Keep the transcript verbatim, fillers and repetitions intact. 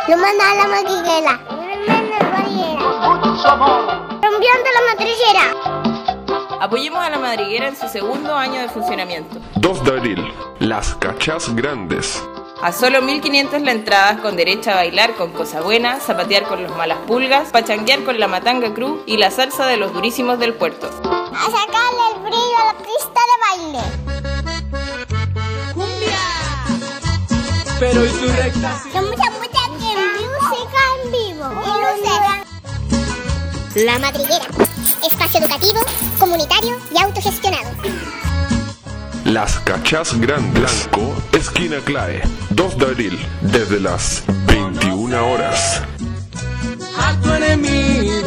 Lo manda a la madriguera. Rompiendo la madriguera. Apoyemos a la madriguera en su segundo año de funcionamiento. dos de abril, Las Cachás Grandes. A solo mil quinientos la entrada, con derecho a bailar con Cosa Buena, zapatear con los Malas Pulgas, pachanguear con la Matanga Crew y la salsa de los durísimos del puerto. A sacarle el brillo a la pista de baile. ¡Cumbia! Pero y su recta. Son muchas, muchas música en vivo. Y luces. La madriguera. Espacio educativo, comunitario y autogestionado. Las Cachás Grandes. Blanco, esquina Clae. dos de abril, desde las veintiuna horas. A tu enemigo.